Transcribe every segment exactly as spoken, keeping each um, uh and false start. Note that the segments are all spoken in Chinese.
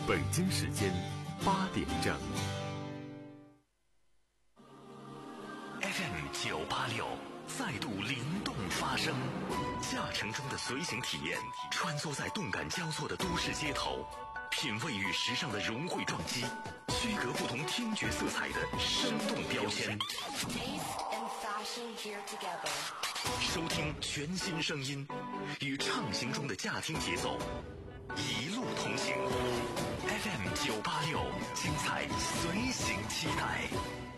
北京时间八点整。 F M 九八六再度灵动发声，驾乘中的随行体验，穿梭在动感交错的都市街头，品味与时尚的融汇撞击，区隔不同听觉色彩的生动标签。收听全新声音，与畅行中的驾听节奏，一路同行。F M 九八六，精彩随行期待。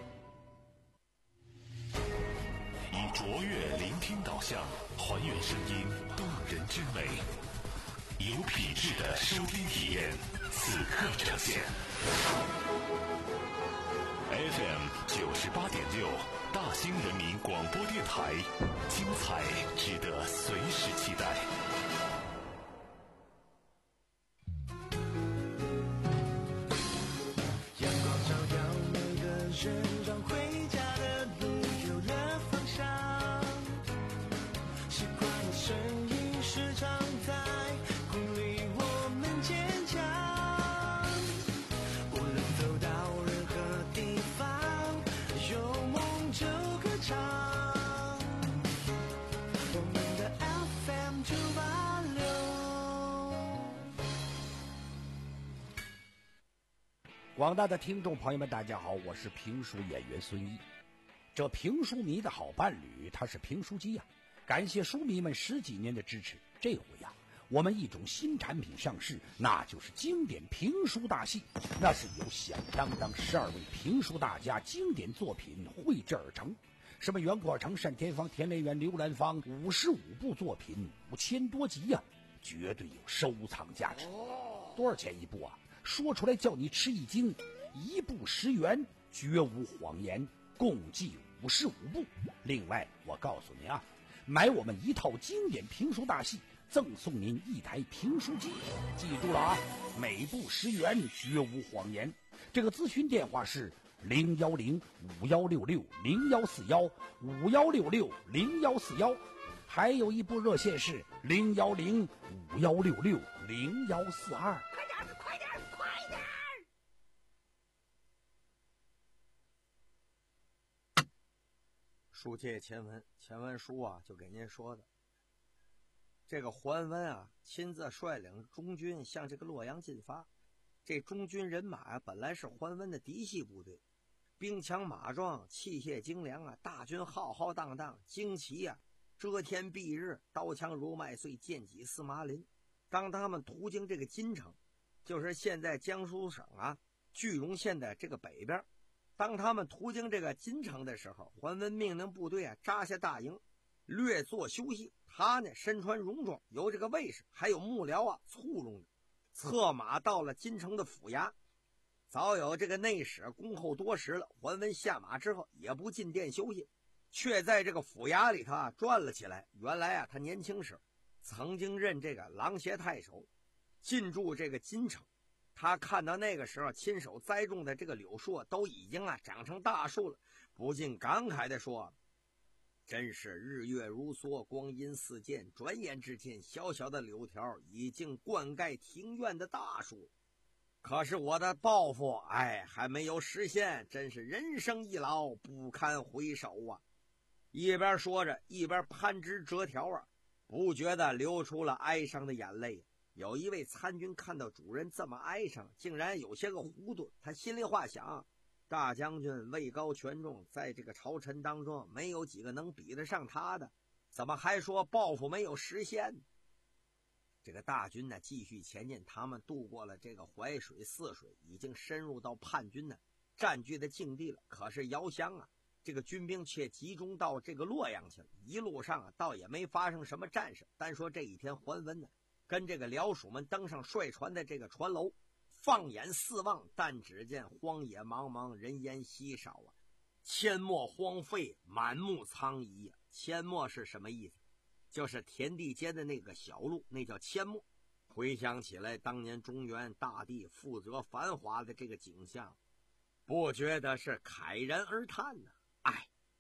以卓越聆听导向，还原声音动人之美，有品质的收听体验，此刻呈现。F M 九十八点六，大兴人民广播电台，精彩值得随时期待。 阳光照耀每个人，让回家的路有了方向。习惯的声音时常在鼓励我们坚强。无论走到任何地方，有梦就歌唱。我们的 F M 九八六。 广大的听众朋友们，大家好，我是评书演员孙一。这评书迷的好伴侣，他是评书机呀、啊。感谢书迷们十几年的支持，这回呀、啊，我们一种新产品上市，那就是经典评书大戏。那是由响当当十二位评书大家经典作品绘制而成，什么袁国成、单田芳、田连元、刘兰芳，五十五部作品，五千多集呀、啊，绝对有收藏价值。多少钱一部啊？说出来叫你吃一惊，一部十元，绝无谎言，共计五十五部。另外我告诉你啊，买我们一套经典评书大戏，赠送您一台评书机。记住了啊，每部十元，绝无谎言。这个咨询电话是零幺零五幺六六零幺四幺五幺六六零幺四幺，还有一部热线是零幺零五幺六六零幺四二。快点，快点，快点！ 书接前文，前文书啊就给您说的，这个桓温啊亲自率领中军向这个洛阳进发。这中军人马啊本来是桓温的嫡系部队，兵强马壮，器械精良啊，大军浩浩荡荡，旌旗啊遮天蔽日，刀枪如麦穗，剑戟似麻林。当他们途经这个金城，就是现在江苏省啊句容县的这个北边，当他们途经这个金城的时候，桓温命令部队啊扎下大营，略作休息。他呢身穿戎装，由这个卫士还有幕僚啊簇拥着，策马到了金城的府衙。早有这个内史恭候多时了，桓温下马之后也不进殿休息，却在这个府衙里头啊转了起来。原来啊他年轻时曾经任这个郎协太守，进驻这个金城。他看到那个时候亲手栽种的这个柳树都已经啊长成大树了，不禁感慨地说，真是日月如梭，光阴似箭，转眼之间小小的柳条已经灌溉庭院的大树。可是我的抱负哎还没有实现，真是人生一老，不堪回首啊。一边说着一边攀枝折条啊，不觉得流出了哀伤的眼泪。有一位参军看到主人这么哀伤，竟然有些个糊涂，他心里话想，大将军位高权重，在这个朝臣当中没有几个能比得上他的，怎么还说抱负没有实现？这个大军呢继续前进，他们渡过了这个淮水泗水，已经深入到叛军呢占据的境地了。可是遥想啊，这个军兵却集中到这个洛阳去了，一路上啊倒也没发生什么战事。单说这一天桓温呢跟这个僚属们登上帅船的这个船楼，放眼四望，但只见荒野茫茫，人烟稀少啊，阡陌荒废，满目苍夷啊。阡陌是什么意思？就是田地间的那个小路，那叫阡陌。回想起来当年中原大地富泽繁华的这个景象，不觉得是慨然而叹呢、啊。哎，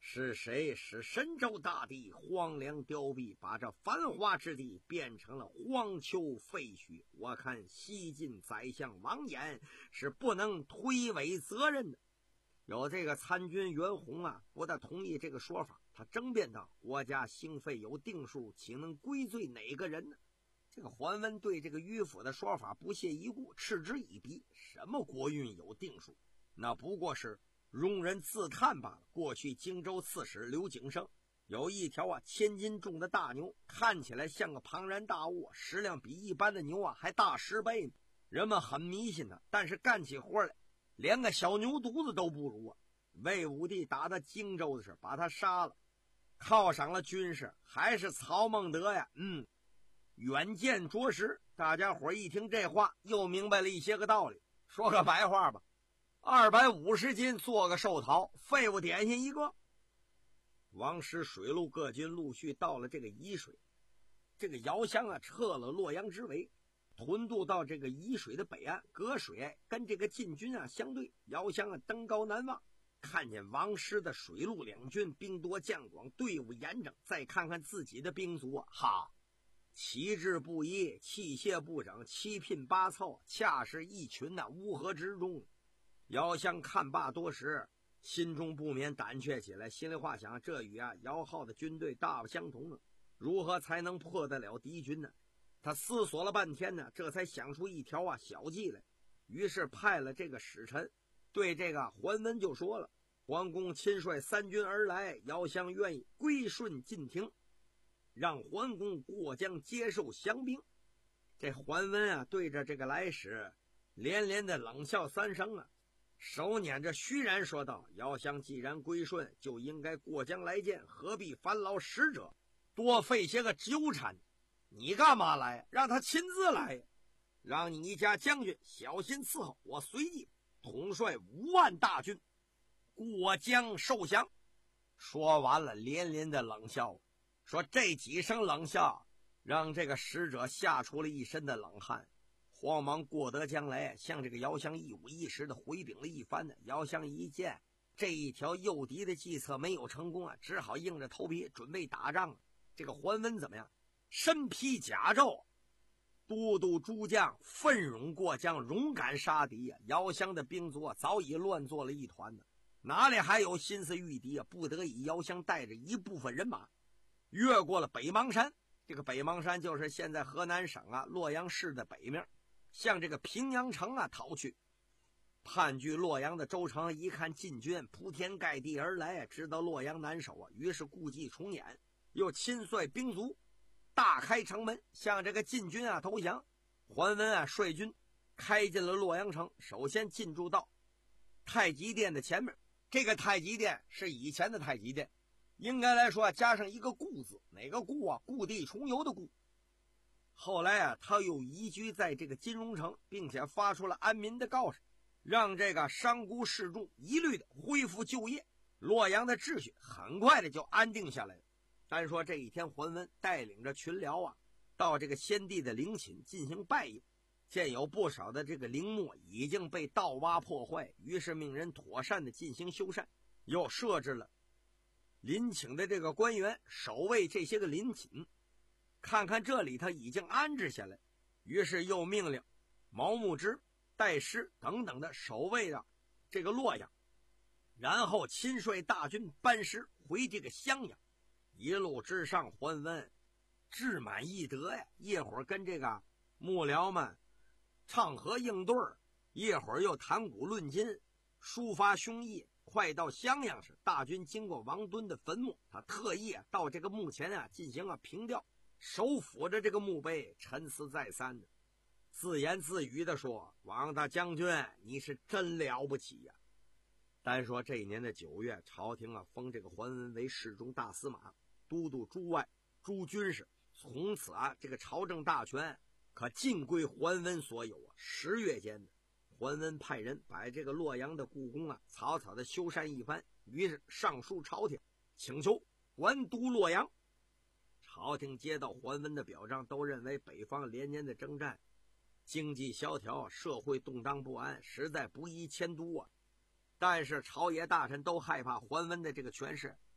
是谁使神州大地荒凉凋敝，把这繁华之地变成了荒丘废墟？我看西晋宰相王衍是不能推诿责任的。有这个参军袁弘啊，不大同意这个说法，他争辩道：国家兴废有定数，岂能归罪哪个人呢？这个桓温对这个迂腐的说法不屑一顾，嗤之以鼻。什么国运有定数？那不过是庸人自叹罢了。过去荆州刺史刘景升有一条啊千斤重的大牛，看起来像个庞然大物，食量比一般的牛啊还大十倍呢。人们很迷信他，但是干起活来连个小牛犊子都不如啊。魏武帝打到荆州的时候把他杀了，犒赏了军士，还是曹孟德呀，嗯，远见卓识。大家伙一听这话又明白了一些个道理。说个白话吧，二百五十斤做个寿桃，废物点心一个。王师水陆各军陆续到了这个沂水，这个姚襄啊撤了洛阳之围，屯渡到这个沂水的北岸，隔水跟这个晋军啊相对。姚襄啊登高南望，看见王师的水陆两军兵多将广，队伍严整，再看看自己的兵卒啊，哈，旗帜不一，器械不整，七拼八凑，恰是一群呐、啊、乌合之众。姚襄看罢多时，心中不免胆怯起来，心里话想：这与啊姚浩的军队大不相同啊，如何才能破得了敌军呢？他思索了半天呢，这才想出一条啊小计来。于是派了这个使臣对这个桓温就说了：桓公亲率三军而来，姚襄愿意归顺晋庭，让桓公过江接受降兵。这桓温啊对着这个来使连连的冷笑三声啊，手捻着虚然说道：姚襄既然归顺，就应该过江来见，何必烦劳使者，多费些个纠缠？你干嘛来？让他亲自来呀！让你家将军小心伺候，我随即统帅五万大军过江受降。说完了，连连的冷笑，说这几声冷笑让这个使者吓出了一身的冷汗，慌忙过得江来，向这个姚襄一五一十的回禀了一番呢。姚襄一见这一条诱敌的计策没有成功啊，只好硬着头皮准备打仗了。这个桓温怎么样？身披甲胄，都督诸将奋勇过江，勇敢杀敌啊！姚襄的兵卒啊早已乱作了一团呢，哪里还有心思御敌啊？不得已，姚襄带着一部分人马越过了北邙山。这个北邙山就是现在河南省啊洛阳市的北面，向这个平阳城啊逃去。叛据洛阳的周成一看晋军铺天盖地而来，知道洛阳难守啊，于是故伎重演，又亲率兵卒大开城门，向这个晋军啊投降。桓温啊率军开进了洛阳城，首先进驻到太极殿的前面。这个太极殿是以前的太极殿，应该来说啊加上一个故字，哪个故啊？故地重游的故。后来啊他又移居在这个金融城，并且发出了安民的告示，让这个商贾士众一律的恢复就业。洛阳的秩序很快的就安定下来了。单说这一天，桓温带领着群僚啊到这个先帝的陵寝进行拜谒，见有不少的这个陵墓已经被盗挖破坏，于是命人妥善的进行修缮，又设置了陵寝的这个官员守卫这些个陵寝，看看这里头已经安置下来，于是又命令毛牧之、戴师等等的守卫的这个洛阳，然后亲率大军班师回这个襄阳。一路之上，桓温志满意得呀，一会儿跟这个幕僚们唱和应对，一会儿又谈古论今，抒发胸臆。快到襄阳时，大军经过王敦的坟墓，他特意啊到这个墓前啊进行了凭吊，手抚着这个墓碑，沉思再三的，自言自语的说：王大将军，你是真了不起呀！单说这一年的九月，朝廷啊封这个桓温为侍中大司马，都督诸外诸军事，从此啊这个朝政大权可尽归桓温所有啊。十月间的桓温派人把这个洛阳的故宫啊草草的修缮一番，于是上书朝廷，请求还都洛阳。朝廷接到桓温的表彰，都认为北方连年的征战，经济萧条，社会动荡不安，实在不宜迁都啊。但是朝野大臣都害怕桓温的这个权势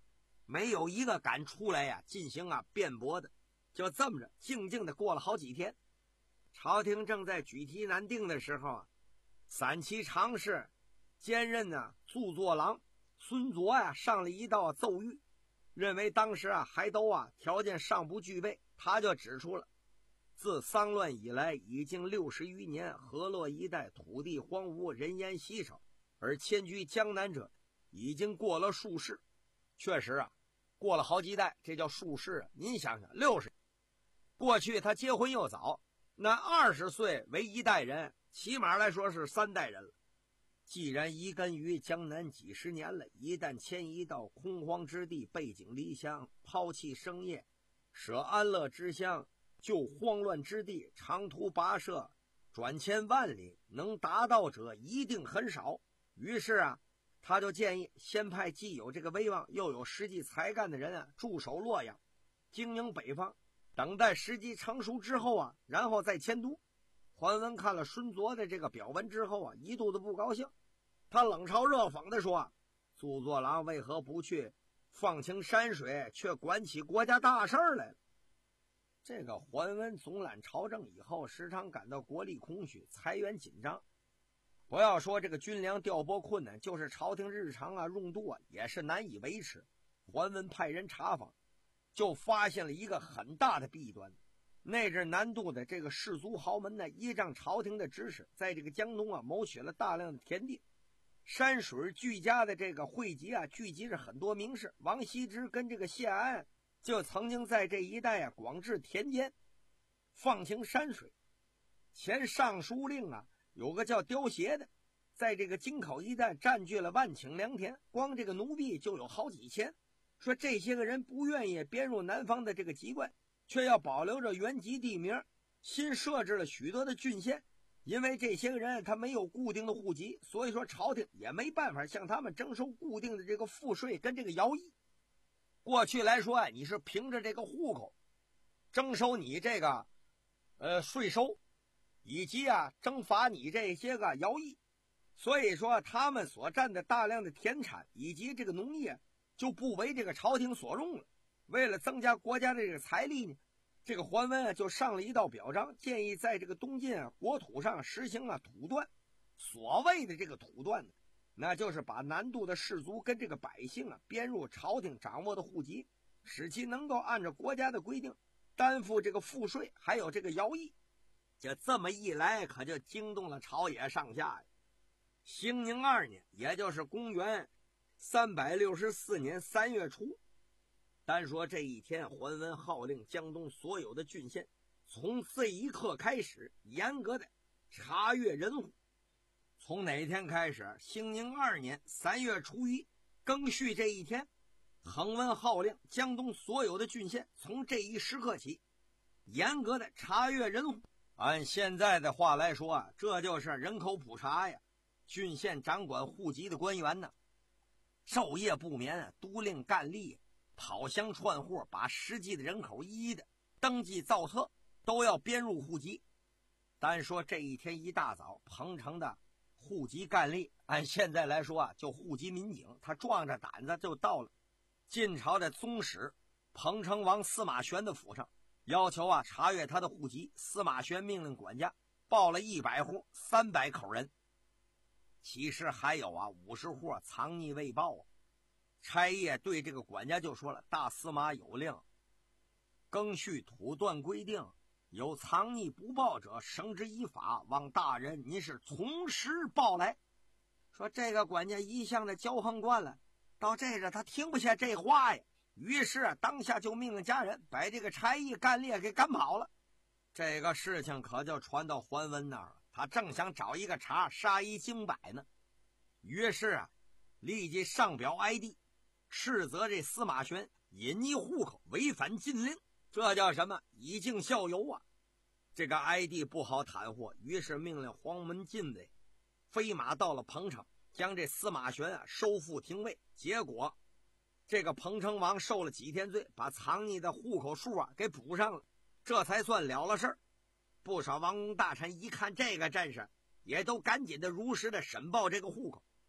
没有一个敢出来呀进行啊辩驳的。就这么着静静的过了好几天，朝廷正在举题难定的时候啊，散骑常侍兼任呢著作郎孙佐呀上了一道奏谕，认为当时啊还都啊条件尚不具备。他就指出了，自丧乱以来已经六十余年，河洛一带土地荒芜，人烟稀少，而迁居江南者已经过了数世。确实啊，过了好几代，这叫数世啊。您想想，六十过去他结婚又早，那二十岁为一代人，起码来说是三代人了。既然移根于江南几十年了，一旦迁移到空荒之地，背井离乡，抛弃生业，舍安乐之乡，就慌乱之地，长途跋涉，转千万里，能达到者一定很少。于是啊，他就建议先派既有这个威望又有实际才干的人啊驻守洛阳，经营北方，等待时机成熟之后啊，然后再迁都。桓温看了孙佐的这个表文之后啊，一肚子不高兴，他冷嘲热讽地说，著作郎为何不去放清山水，却管起国家大事来了？这个桓温总揽朝政以后，时常感到国力空虚，财源紧张。不要说这个军粮调拨困难，就是朝廷日常啊用度啊也是难以维持。桓温派人查访，就发现了一个很大的弊端。那阵南渡的这个士族豪门呢，依仗朝廷的指使，在这个江东啊谋取了大量的田地，山水俱佳的这个汇集啊，聚集着很多名士。王羲之跟这个谢安就曾经在这一带啊广置田间，放晴山水。前尚书令啊有个叫刁协的，在这个京口一带占据了万顷良田，光这个奴婢就有好几千。说这些个人不愿意编入南方的这个籍贯，却要保留着原籍地名，新设置了许多的郡县。因为这些个人他没有固定的户籍，所以说朝廷也没办法向他们征收固定的这个赋税跟这个徭役。过去来说啊，你是凭着这个户口征收你这个呃税收，以及啊征罚你这些个徭役。所以说他们所占的大量的田产以及这个农业就不为这个朝廷所用了。为了增加国家的这个财力呢，这个桓温啊就上了一道表彰，建议在这个东晋啊国土上实行了土断。所谓的这个土断呢，那就是把南渡的士族跟这个百姓啊编入朝廷掌握的户籍，使其能够按照国家的规定担负这个赋税还有这个徭役。就这么一来，可就惊动了朝野上下呀。兴宁二年，也就是公元三百六十四年三月初，单说这一天，桓温号令江东所有的郡县，从这一刻开始严格的查阅人户。从哪天开始？兴宁二年三月初一庚戌这一天，恒温号令江东所有的郡县，从这一时刻起严格的查阅人户。按现在的话来说啊，这就是人口普查呀。郡县掌管户籍的官员呢，昼夜不眠，督令干吏跑乡串户，把实际的人口一一的登记造册，都要编入户籍。单说这一天一大早，彭城的户籍干吏，按现在来说啊，就户籍民警，他壮着胆子就到了晋朝的宗室彭城王司马玄的府上，要求啊查阅他的户籍。司马玄命令管家报了一百户三百口人，其实还有啊五十户藏匿未报啊。差役对这个管家就说了，大司马有令，庚戌土断规定，有藏匿不报者，绳之以法。望大人您是从实报来。说这个管家一向的骄横惯了，到这个他听不下这话呀，于是啊当下就命令家人把这个差役干吏给赶跑了。这个事情可就传到桓温那儿了，他正想找一个茬杀一儆百呢，于是啊立即上表哀帝，斥责这司马玄隐匿户口，违反禁令，这叫什么？以儆效尤啊！这个哀帝不好袒护，于是命令黄门禁卫飞马到了彭城，将这司马玄啊收复廷尉。结果这个彭城王受了几天罪，把藏匿的户口数啊给补上了，这才算了了事儿。不少王公大臣一看这个阵势，也都赶紧的如实的申报这个户口。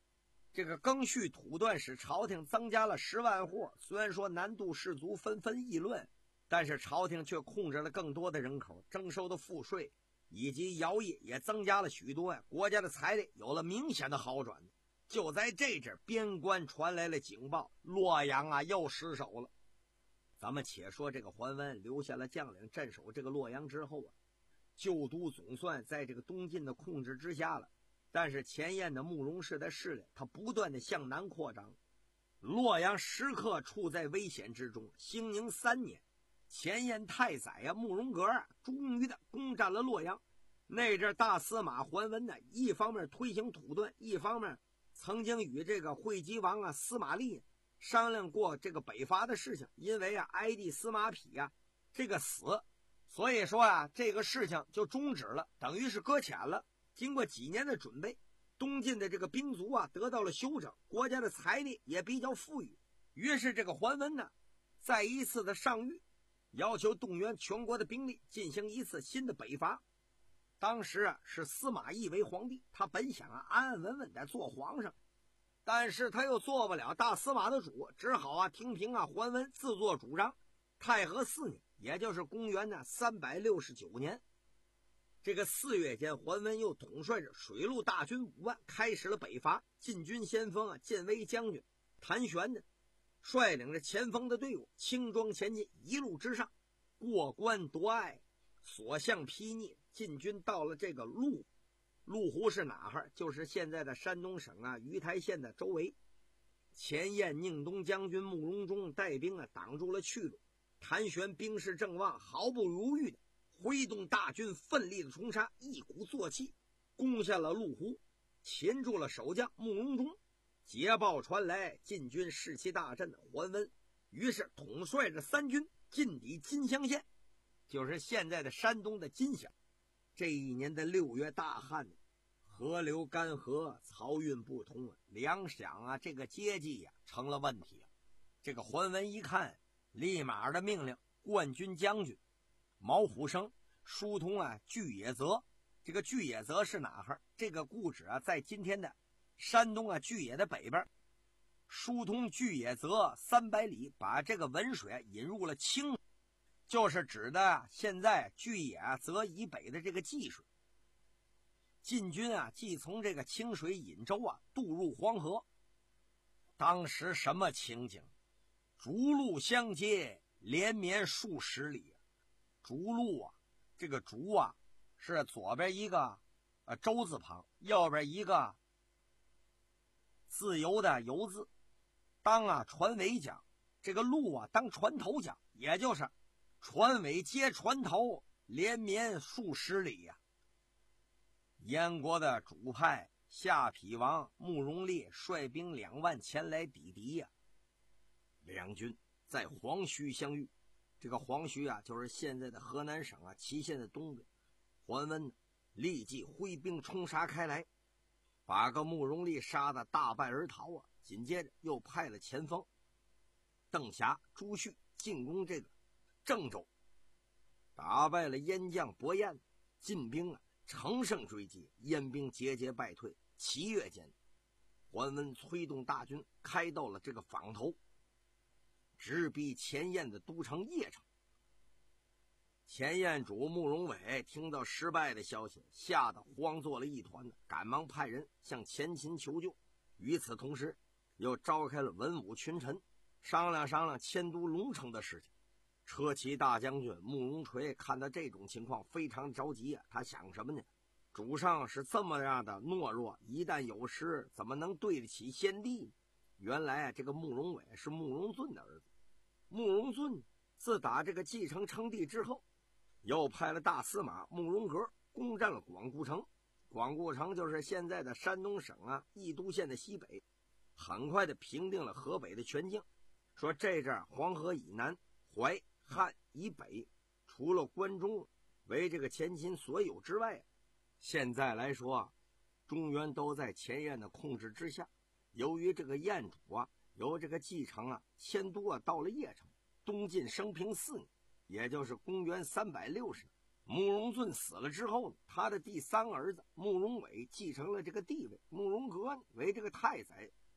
这个更续土断使朝廷增加了十万户，虽然说南渡士族纷纷议论，但是朝廷却控制了更多的人口，征收的赋税以及徭役也增加了许多呀，国家的财力有了明显的好转。就在这阵，边关传来了警报，洛阳啊又失守了。咱们且说这个桓温留下了将领镇守这个洛阳之后啊，旧都总算在这个东晋的控制之下了。但是前燕的慕容氏的势力，它不断的向南扩张，洛阳时刻处在危险之中。兴宁三年，前燕太宰啊慕容阁啊，终于的攻占了洛阳。那阵大司马桓温呢，一方面推行土断，一方面曾经与这个会稽王啊司马厉商量过这个北伐的事情。因为啊哀帝司马丕啊这个死，所以说啊这个事情就终止了，等于是搁浅了。经过几年的准备，东晋的这个兵卒啊得到了休整，国家的财力也比较富裕。于是这个桓温呢再一次的上谕，要求动员全国的兵力进行一次新的北伐。当时啊是司马懿为皇帝，他本想啊安安稳稳的做皇上，但是他又做不了大司马的主，只好啊听凭啊桓温自作主张。太和四年，也就是公元呢三百六十九年，这个四月间，桓温又统帅着水陆大军五万，开始了北伐。晋军先锋啊，建威将军谭玄呢，率领着前锋的队伍轻装前进，一路之上，过关夺隘，所向披靡。晋军到了这个陆陆湖是哪哈？就是现在的山东省啊鱼台县的周围。前燕宁东将军慕容忠带兵啊挡住了去路，谭玄兵势正旺，毫不犹豫的挥动大军，奋力的冲杀，一鼓作气攻下了陆湖，擒住了守将慕容忠。捷报传来，晋军士气大振，桓温于是统帅着三军进抵金乡县，就是现在的山东的金乡。这一年的六月大旱，河流干涸，漕运不通啊，粮饷啊这个接济呀、啊、成了问题啊。这个桓温一看，立马的命令冠军将军毛虎生疏通啊巨野泽。这个巨野泽是哪哈？这个故址啊在今天的山东啊巨野的北边，疏通巨野泽三百里，把这个文水引入了清，就是指的现在巨野泽以北的这个济水。晋军啊即从这个清水引舟啊渡入黄河。当时什么情景？逐鹿相接，连绵数十里。逐鹿啊，这个逐啊是左边一个呃舟字旁，右边一个自由的游字。当啊船尾讲，这个鹿啊当船头讲，也就是船尾接船头，连绵数十里呀、啊。燕国的主派下邳王慕容烈率兵两万前来抵敌呀、啊。两军在黄须相遇，这个黄须啊就是现在的河南省啊淇县的东边。桓温呢立即挥兵冲杀开来，把个慕容烈杀得大败而逃啊。紧接着又派了前锋邓霞、朱旭进攻这个郑州，打败了燕将伯彦。晋兵啊乘胜追击，燕兵节节败退。七月间，桓温催动大军开到了这个坊头，直逼前燕的都城邺城。前燕主慕容伟听到失败的消息，吓得慌作了一团，赶忙派人向前秦求救。与此同时，又召开了文武群臣，商量商量迁都龙城的事情。车骑大将军慕容垂看到这种情况非常着急啊，他想什么呢？主上是这么样的懦弱，一旦有失，怎么能对得起先帝呢？原来啊，这个慕容伟是慕容俊的儿子。慕容俊自打这个继承称帝之后，又派了大司马慕容阁攻占了广固城。广固城就是现在的山东省啊益都县的西北，很快的平定了河北的全境。说这阵黄河以南、淮汉以北，除了关中为这个前秦所有之外，现在来说啊，中原都在前燕的控制之下。由于这个燕主啊由这个继承啊迁都啊到了邺城，东晋升平四年，也就是公元三百六十年，慕容俊死了之后呢，他的第三个儿子慕容伟继承了这个地位，慕容阁为这个太宰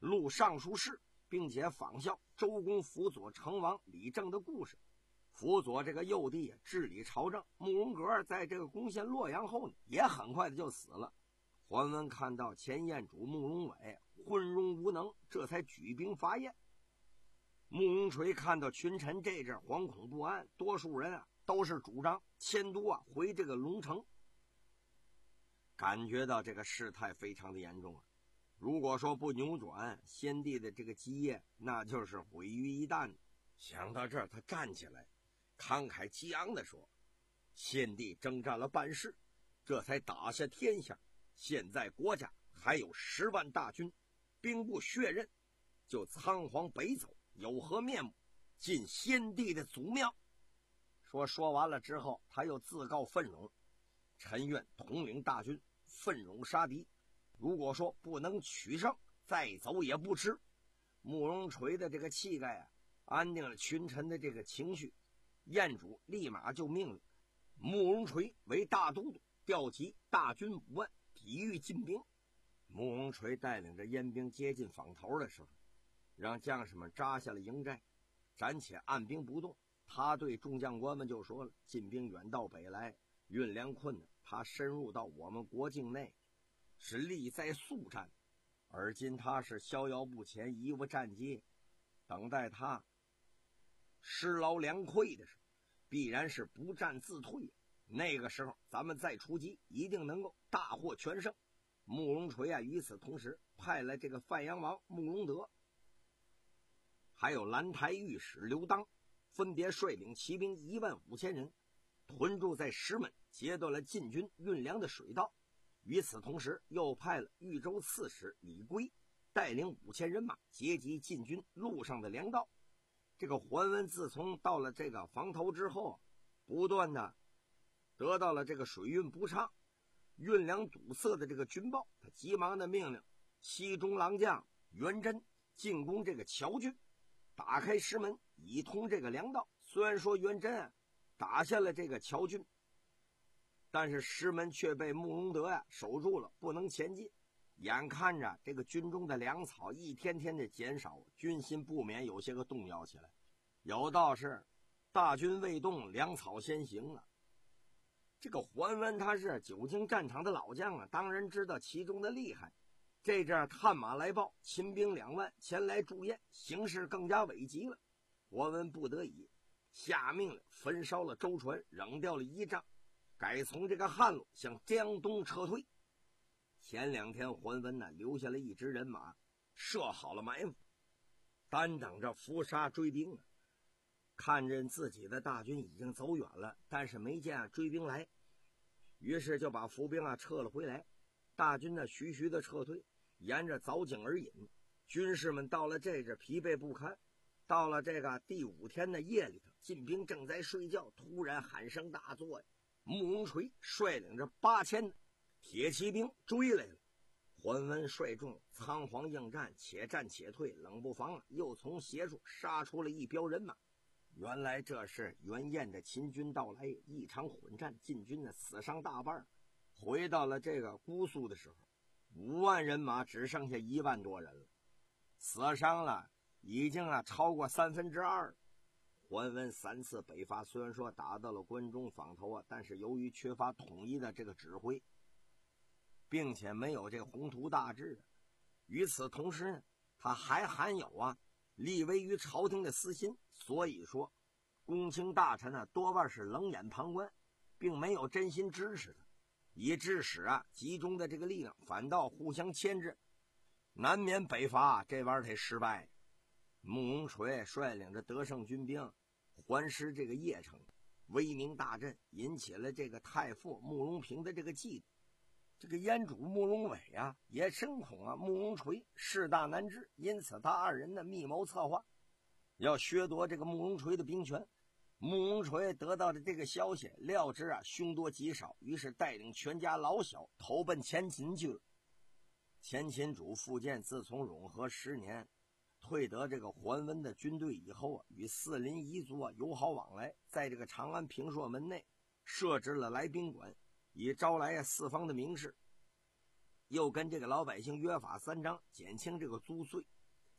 录尚书事，并且仿效周公辅佐成王李政的故事。辅佐这个幼帝治理朝政。慕容阁在这个攻陷洛阳后呢，也很快的就死了。桓温看到前燕主慕容伟昏庸无能，这才举兵伐燕。慕容垂看到群臣这阵惶恐不安，多数人啊都是主张迁都啊回这个龙城，感觉到这个事态非常的严重啊。如果说不扭转，先帝的这个基业那就是毁于一旦。想到这儿，他站起来慷慨激昂地说：先帝征战了半世，这才打下天下，现在国家还有十万大军，兵不血刃，就仓皇北走，有何面目？进先帝的祖庙。说说完了之后，他又自告奋勇，臣愿统领大军，奋勇杀敌。如果说不能取胜，再走也不迟。慕容垂的这个气概啊，安定了群臣的这个情绪。燕主立马就命令慕容垂为大都督，调集大军五万，抵御晋兵。慕容垂带领着燕兵接近坊头的时候，让将士们扎下了营寨，暂且按兵不动。他对众将官们就说了：晋兵远道北来，运粮困难，他深入到我们国境内，是力在速战，而今他是逍遥不前，贻误战机，等待他失劳粮溃的时候，必然是不战自退。那个时候咱们再出击，一定能够大获全胜。慕容垂啊，与此同时派来这个范阳王慕容德，还有兰台御史刘当，分别率领骑兵一万五千人，屯驻在石门，截断了晋军运粮的水道。与此同时，又派了豫州刺史李圭，带领五千人马截击晋军路上的粮道。这个桓温自从到了这个房头之后，不断的得到了这个水运不畅、运粮堵塞的这个军报，他急忙的命令西中郎将元贞进攻这个乔郡，打开石门，以通这个粮道。虽然说元贞啊打下了这个乔郡，但是石门却被慕容德呀、啊、守住了，不能前进。眼看着这个军中的粮草一天天的减少，军心不免有些个动摇起来。有道是大军未动，粮草先行啊。这个桓温他是久经战场的老将啊，当然知道其中的厉害。这阵探马来报，秦兵两万前来驻燕，形势更加危急了。桓温不得已下命令焚烧了舟船，扔掉了仪仗，改从这个汉路向江东撤退。前两天桓温呢留下了一支人马，设好了埋伏，单等着伏杀追兵啊。看见自己的大军已经走远了，但是没见追兵来，于是就把伏兵啊撤了回来。大军呢徐徐的撤退，沿着藻井而引。军士们到了这阵疲惫不堪。到了这个第五天的夜里头，晋兵正在睡觉，突然喊声大作呀！慕容垂率领着八千铁骑兵追来了。桓温率众仓皇应战，且战且退，冷不防啊，又从斜处杀出了一彪人马。原来这是袁燕的秦军到来，一场混战，晋军的死伤大半。回到了这个姑苏的时候，五万人马只剩下一万多人了，死伤了已经啊超过三分之二。桓温三次北伐，虽然说打到了关中坊头啊，但是由于缺乏统一的这个指挥，并且没有这个宏图大志。与此同时呢，他还含有啊立威于朝廷的私心，所以说公卿大臣啊多半是冷眼旁观，并没有真心支持他，以致使啊集中的这个力量反倒互相牵制，难免北伐这玩意儿得失败。慕容垂率领着得胜军兵环师这个邺城，威名大振，引起了这个太傅慕容平的这个嫉妒。这个燕主慕容伟啊也深恐啊慕容垂势大难治，因此他二人的密谋策划，要削夺这个慕容垂的兵权。慕容垂得到的这个消息，料知啊凶多吉少，于是带领全家老小投奔前秦去了。前秦主苻建自从永和十年退得这个桓温的军队以后啊，与四邻彝族啊友好往来，在这个长安平朔门内设置了来宾馆，以招来啊四方的名士，又跟这个老百姓约法三章，减轻这个租税，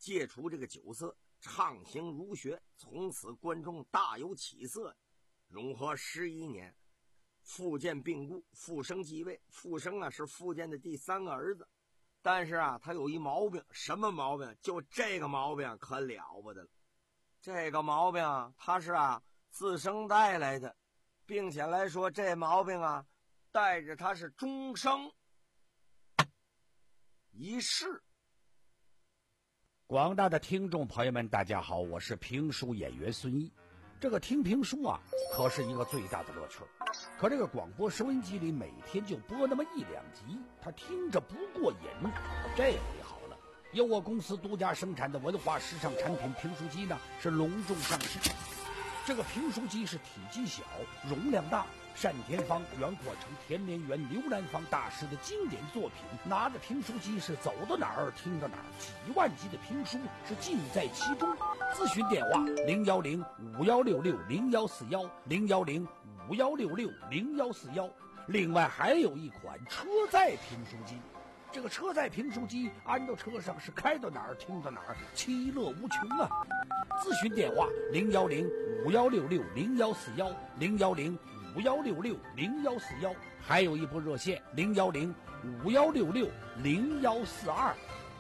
戒除这个酒色，畅行儒学，从此关中大有起色。永和十一年，傅建病故，傅生继位。傅生啊是傅建的第三个儿子，但是啊他有一毛病，什么毛病？就这个毛病可了不得了。这个毛病啊他是啊自生带来的，并且来说这毛病啊带着他是终生一世。 广大的听众朋友们大家好，我是评书演员孙一。这个听评书啊可是一个最大的乐趣，可这个广播收音机里每天就播那么一两集，他听着不过瘾。这回好了，由我公司独家生产的文化时尚产品评书机呢是隆重上市。这个评书机是体积小，容量大，单田芳、袁阔成、田连元、刘兰芳大师的经典作品，拿着评书机是走到哪儿听到哪儿，几万集的评书是尽在其中。咨询电话零幺零五幺六六零幺四幺零幺零五幺六六零幺四幺。另外还有一款车载评书机，这个车载评书机安到车上是开到哪儿听到哪儿，其乐无穷啊！咨询电话零幺零五幺六六零幺四幺零幺零五幺六六零幺四幺，还有一部热线零幺零五幺六六零幺四二。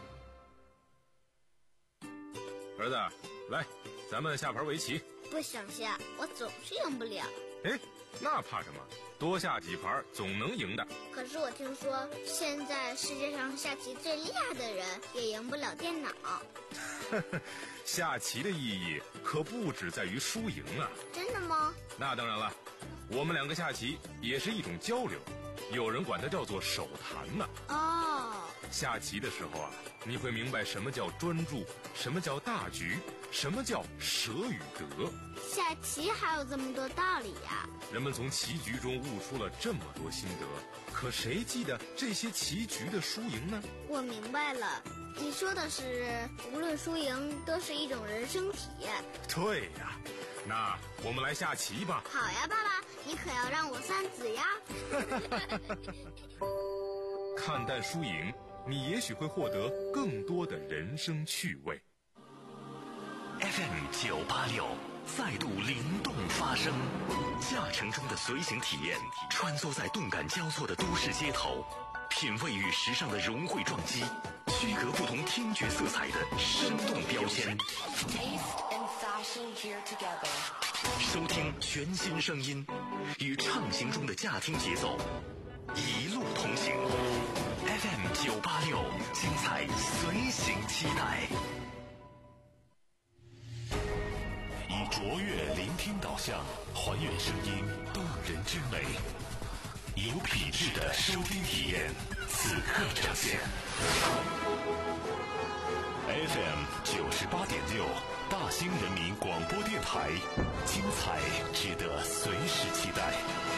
儿子，来，咱们下盘围棋。 不想下，我总是赢不了。 哎，那怕什么？多下几盘总能赢的。 可是我听说，现在世界上下棋最厉害的人也赢不了电脑。 下棋的意义可不只在于输赢啊！ 真的吗？ 那当然了，我们两个下棋也是一种交流，有人管它叫做手谈呢。 哦， 下棋的时候啊，你会明白什么叫专注，什么叫大局，什么叫舍与得。 下棋还有这么多道理呀！ 人们从棋局中悟出了这么多心得，可谁记得这些棋局的输赢呢？ 我明白了，你说的是无论输赢都是一种人生体验。 对呀，那我们来下棋吧。 好呀，爸爸，你可要让我三子呀。 看淡输赢，你也许会获得更多的人生趣味。 F M 九八六再度灵动发声，驾乘中的随行体验，穿梭在动感交错的都市街头，品味与时尚的融汇撞击，区隔不同听觉色彩的生动标签。收听全新声音，与畅行中的驾听节奏，一路同行。F M 九八六，精彩随行期待。以卓越聆听导向，还原声音动人之美，有品质的收听体验，此刻呈现。F M 九十八点六，大兴人民广播电台，精彩值得随时期待。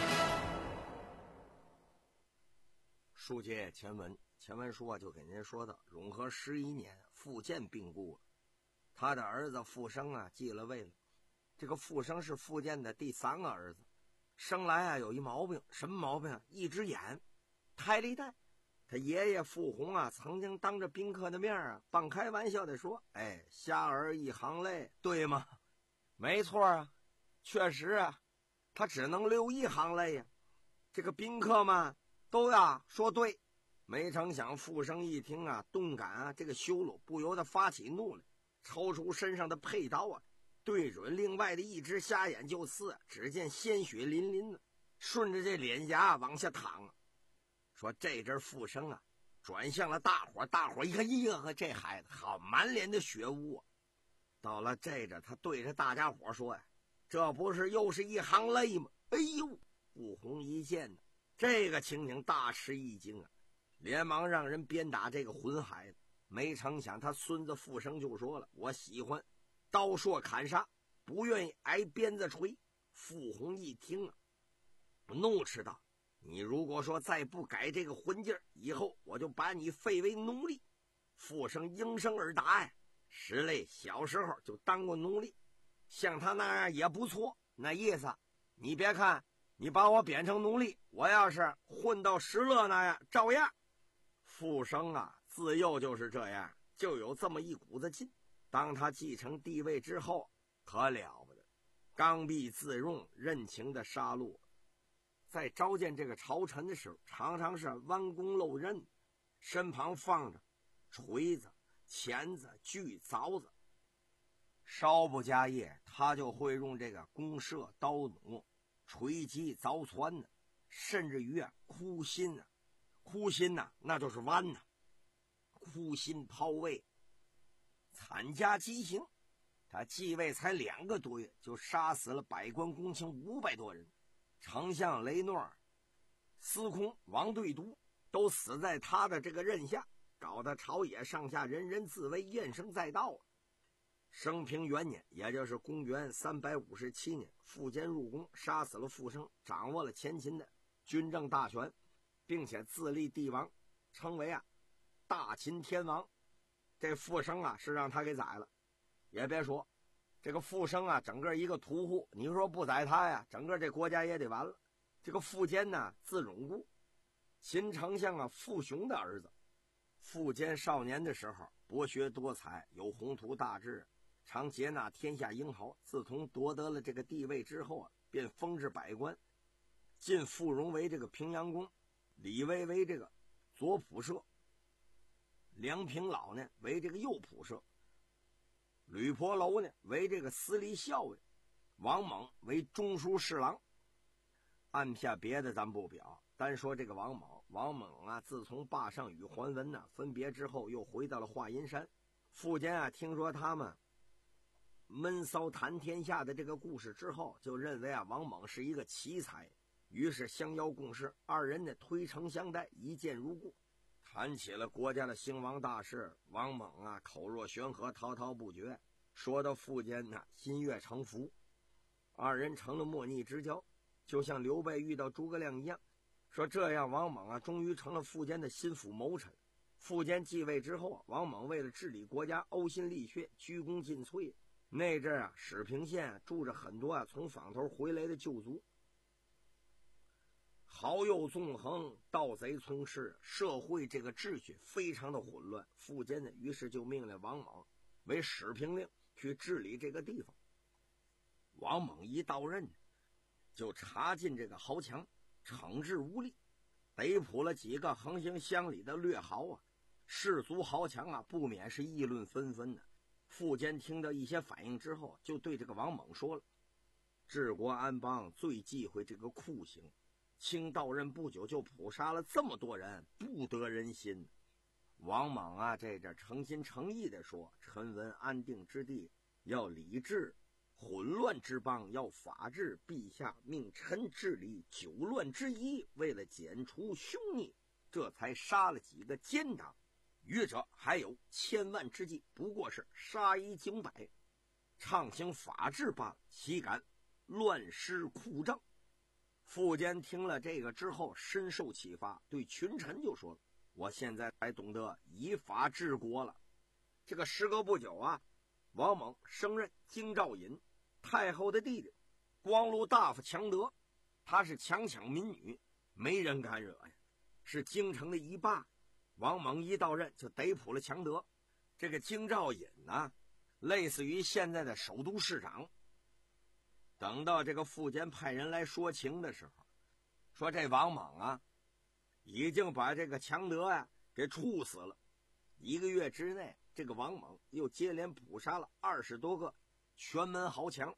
书接前文，前文书啊就给您说到，永和十一年，傅建病故了，他的儿子傅生啊继了位了。这个傅生是傅建的第三个儿子，生来啊有一毛病，什么毛病啊？一只眼胎里带。他爷爷傅弘啊曾经当着宾客的面啊半开玩笑的说：“哎，瞎儿一行泪，对吗？”没错啊，确实啊，他只能流一行泪呀。这个宾客们都呀说对，没成想傅生一听啊，动感啊这个羞辱，不由得发起怒来，抽出身上的佩刀啊，对准另外的一只瞎眼就刺，只见鲜血淋淋的，顺着这脸颊往下淌啊。说这阵傅生啊转向了大伙，大伙一看，呀呵，这孩子好，满脸的血污啊。到了这阵，他对着大家伙说呀：“这不是又是一行泪吗？”哎呦，傅弘一见呢，这个情景大吃一惊啊，连忙让人鞭打这个混孩子。没成想他孙子傅生就说了：“我喜欢刀槊砍杀，不愿意挨鞭子锤。”傅弘一听啊，怒斥道：“你如果说再不改这个混劲儿，以后我就把你废为奴隶。”傅生应声而答呀，石类小时候就当过奴隶，像他那样也不错。那意思，你别看你把我贬成奴隶，我要是混到石勒那样，照样。傅生啊，自幼就是这样， 就有这么一股子劲。当他继承帝位之后，可了不得，刚愎自用，任情的杀戮。在召见这个朝臣的时候，常常是弯弓漏刃，身旁放着锤子、钳子、锯、凿子。稍不加业，他就会用这个弓射、刀弩、锤击、凿穿的，甚至于啊枯心啊，枯心呐、啊，那就是剜呐、啊，枯心抛位，惨加畸形。他继位才两个多月，就杀死了百官公卿五百多人，丞相雷诺尔、司空王对都都死在他的这个任下，搞得朝野上下人人自危，怨声载道啊。升平元年，也就是公元三百五十七年，苻坚入宫，杀死了傅生，掌握了前秦的军政大权，并且自立帝王，称为啊大秦天王。这傅生啊是让他给宰了。也别说这个傅生啊整个一个屠户，你说不宰他呀，整个这国家也得完了。这个苻坚呢字永固，秦丞相啊傅雄的儿子。苻坚少年的时候博学多才，有宏图大志，常接纳天下英豪。自从夺得了这个地位之后啊，便封至百官，晋傅荣为这个平阳公，李威为这个左仆射，梁平老呢为这个右仆射，吕婆楼呢为这个司隶校尉，王猛为中书侍郎。按下别的咱不表，单说这个王猛，王猛啊自从霸上与桓温呢分别之后，又回到了华阴山。苻坚啊听说他们闷骚谈天下的这个故事之后，就认为啊王猛是一个奇才，于是相邀共事，二人呢推诚相待，一见如故。谈起了国家的兴亡大事，王猛啊口若悬河，滔滔不绝，说到苻坚呢心悦诚服，二人成了莫逆之交，就像刘备遇到诸葛亮一样。说这样王猛啊终于成了苻坚的心腹谋臣。苻坚继位之后，王猛为了治理国家，呕心沥血，鞠躬尽瘁。那阵啊始平县、啊、住着很多啊从坊头回来的旧族，豪右纵横，盗贼从事，社会这个秩序非常的混乱。苻坚呢于是就命令王猛为始平令，去治理这个地方。王猛一到任，就查禁这个豪强，惩治无力，逮捕了几个横行乡里的掠豪啊，士族豪强啊不免是议论纷纷的。苻坚听到一些反应之后，就对这个王猛说了：治国安邦最忌讳这个酷刑，卿到任不久就捕杀了这么多人，不得人心。王猛啊这这诚心诚意地说：臣闻安定之地要理治，混乱之邦要法治，陛下命臣治理九乱之一，为了剪除凶逆，这才杀了几个奸党，余者还有千万之计，不过是杀一儆百，畅行法治罢了，岂敢乱施酷政。苻坚听了这个之后深受启发，对群臣就说了：我现在才懂得以法治国了。这个时隔不久啊，王猛升任京兆尹，太后的弟弟，光禄大夫强德，他是强抢民女，没人敢惹呀，是京城的一霸。王猛一到任就逮捕了强德。这个京兆尹呢，类似于现在的首都市长。等到这个苻坚派人来说情的时候，说这王猛啊已经把这个强德啊给处死了。一个月之内，这个王猛又接连捕杀了二十多个全门豪强，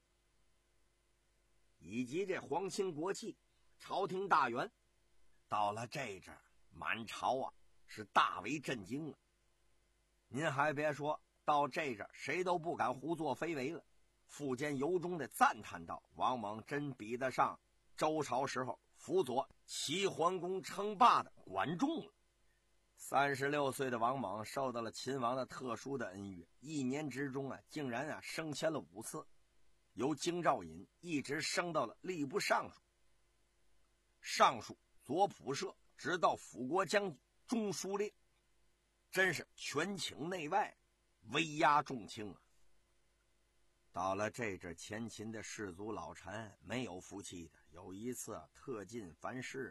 以及这皇亲国戚、朝廷大员。到了这阵，满朝啊是大为震惊了。您还别说，到这阵谁都不敢胡作非为了。苻坚由衷的赞叹道：王猛真比得上周朝时候辅佐齐桓公称霸的管仲了。三十六岁的王猛受到了秦王的特殊的恩遇，一年之中啊竟然啊升迁了五次，由京兆尹一直升到了吏部尚书、尚书左仆射，直到辅国将军、中书令，真是权倾内外，威压众卿啊。到了这阵，前秦的士族老臣没有服气的，有一次特进凡事，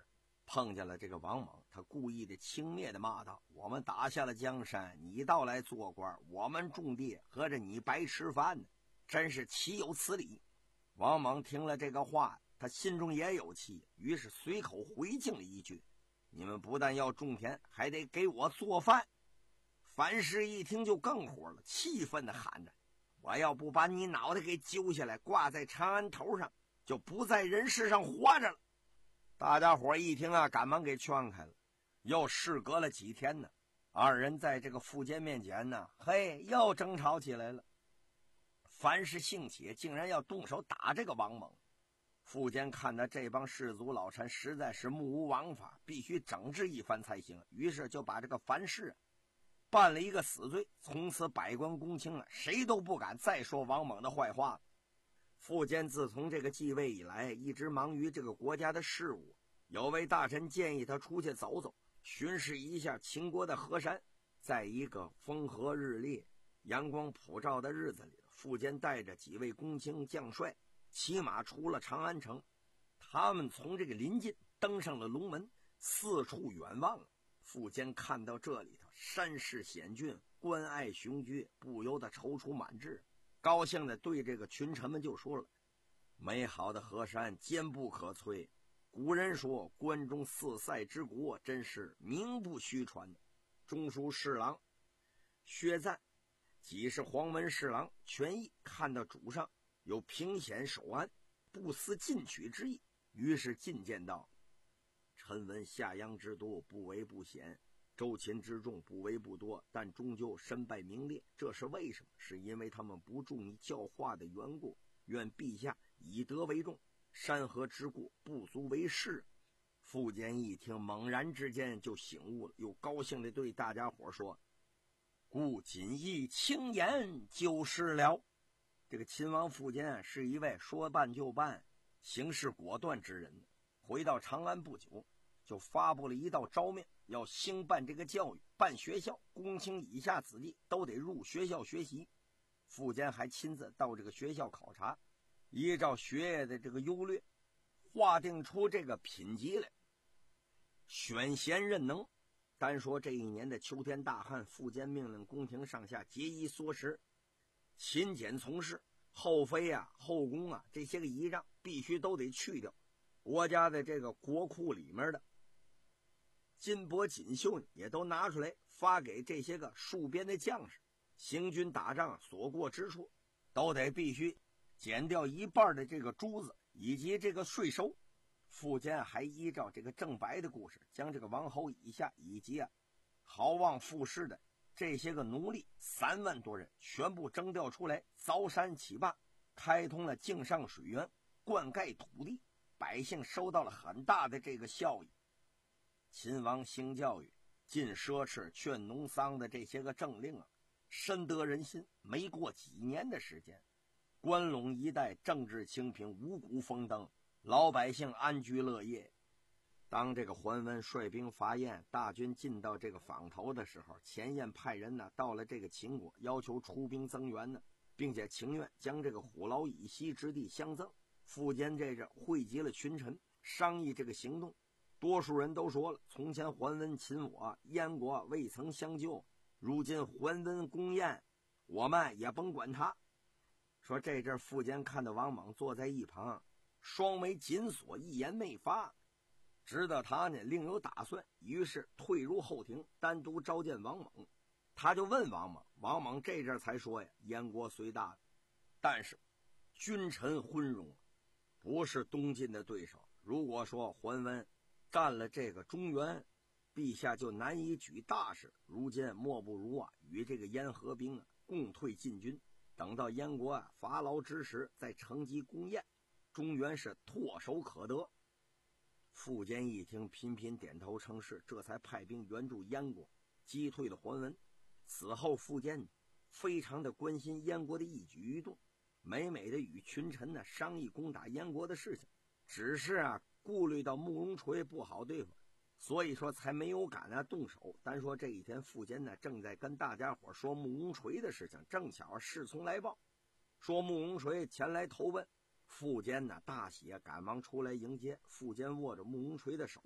碰见了这个王猛，他故意的轻蔑的骂道：“我们打下了江山，你倒来做官，我们种地，合着你白吃饭呢，真是岂有此理！”王猛听了这个话，他心中也有气，于是随口回敬了一句：“你们不但要种田，还得给我做饭。”樊氏一听就更火了，气愤地喊着：“我要不把你脑袋给揪下来，挂在长安头上，就不在人世上活着了！”大家伙一听啊，赶忙给劝开了。又事隔了几天呢，二人在这个傅坚面前呢，嘿，又争吵起来了。樊氏兴起，竟然要动手打这个王猛。傅坚看到这帮士族老臣实在是目无王法，必须整治一番才行，于是就把这个樊氏、啊、办了一个死罪，从此百官公卿啊，谁都不敢再说王猛的坏话了。傅坚自从这个继位以来，一直忙于这个国家的事务。有位大臣建议他出去走走，巡视一下秦国的河山。在一个风和日丽、阳光普照的日子里，傅坚带着几位公卿将帅骑马出了长安城。他们从这个临近登上了龙门，四处远望。傅坚看到这里头山势险峻，关隘雄居，不由得踌躇满志，高兴地对这个群臣们就说了：“美好的河山坚不可摧，古人说关中四塞之国，真是名不虚传。”中书侍郎薛赞即是黄门侍郎权益，看到主上有平险守安，不思进取之意，于是进谏道：“臣闻夏阳之多，不为不险，周秦之众不为不多，但终究身败名裂，这是为什么？是因为他们不注你教化的缘故。愿陛下以德为重，山河之故不足为事。”傅坚一听，猛然之间就醒悟了，又高兴地对大家伙说：“故谨意轻言就是了。”这个秦王傅坚是一位说办就办、行事果断之人。回到长安不久，就发布了一道诏命，要兴办这个教育，办学校，公卿以下子弟都得入学校学习。傅坚还亲自到这个学校考察，依照学业的这个优劣，划定出这个品级来，选贤任能。单说这一年的秋天大旱，傅坚命令宫廷上下节衣缩食，勤俭从事，后妃啊、后宫啊这些个仪仗必须都得去掉。国家的这个国库里面的金帛锦绣也都拿出来发给这些个戍边的将士，行军打仗所过之处都得必须减掉一半的这个珠子以及这个税收。傅坚还依照这个郑白的故事，将这个王侯以下以及啊豪望富士的这些个奴隶三万多人全部征调出来，凿山起坝，开通了泾上水源，灌溉土地，百姓收到了很大的这个效益。秦王兴教育、禁奢侈、劝农桑的这些个政令啊，深得人心。没过几年的时间，关陇一带政治清平，五谷丰登，老百姓安居乐业。当这个桓温率兵伐燕，大军进到这个坊头的时候，前燕派人呢到了这个秦国，要求出兵增援呢，并且情愿将这个虎牢以西之地相赠。傅坚这阵汇集了群臣，商议这个行动。多数人都说了，从前桓温秦我，燕国未曾相救，如今桓温攻燕，我们也甭管他。说这阵傅坚看到王莽坐在一旁，双眉紧锁，一言未发，知道他呢另有打算，于是退入后庭，单独召见王莽。他就问王莽，王莽这阵才说呀：“燕国虽大，但是君臣昏庸，不是东晋的对手。如果说桓温占了这个中原，陛下就难以举大事。如今莫不如啊与这个燕合兵啊，共退晋军。等到燕国啊伐劳之时，再乘机攻燕，中原是唾手可得。”傅坚一听，频频点头称是，这才派兵援助燕国，击退了桓温。此后傅坚非常的关心燕国的一举一动，每每的与群臣呢商议攻打燕国的事情，只是啊顾虑到慕容垂不好对付，所以说才没有敢啊动手。单说这一天，傅坚呢正在跟大家伙说慕容垂的事情，正巧侍从来报，说慕容垂前来投奔。傅坚呢大喜，赶忙出来迎接。傅坚握着慕容垂的手，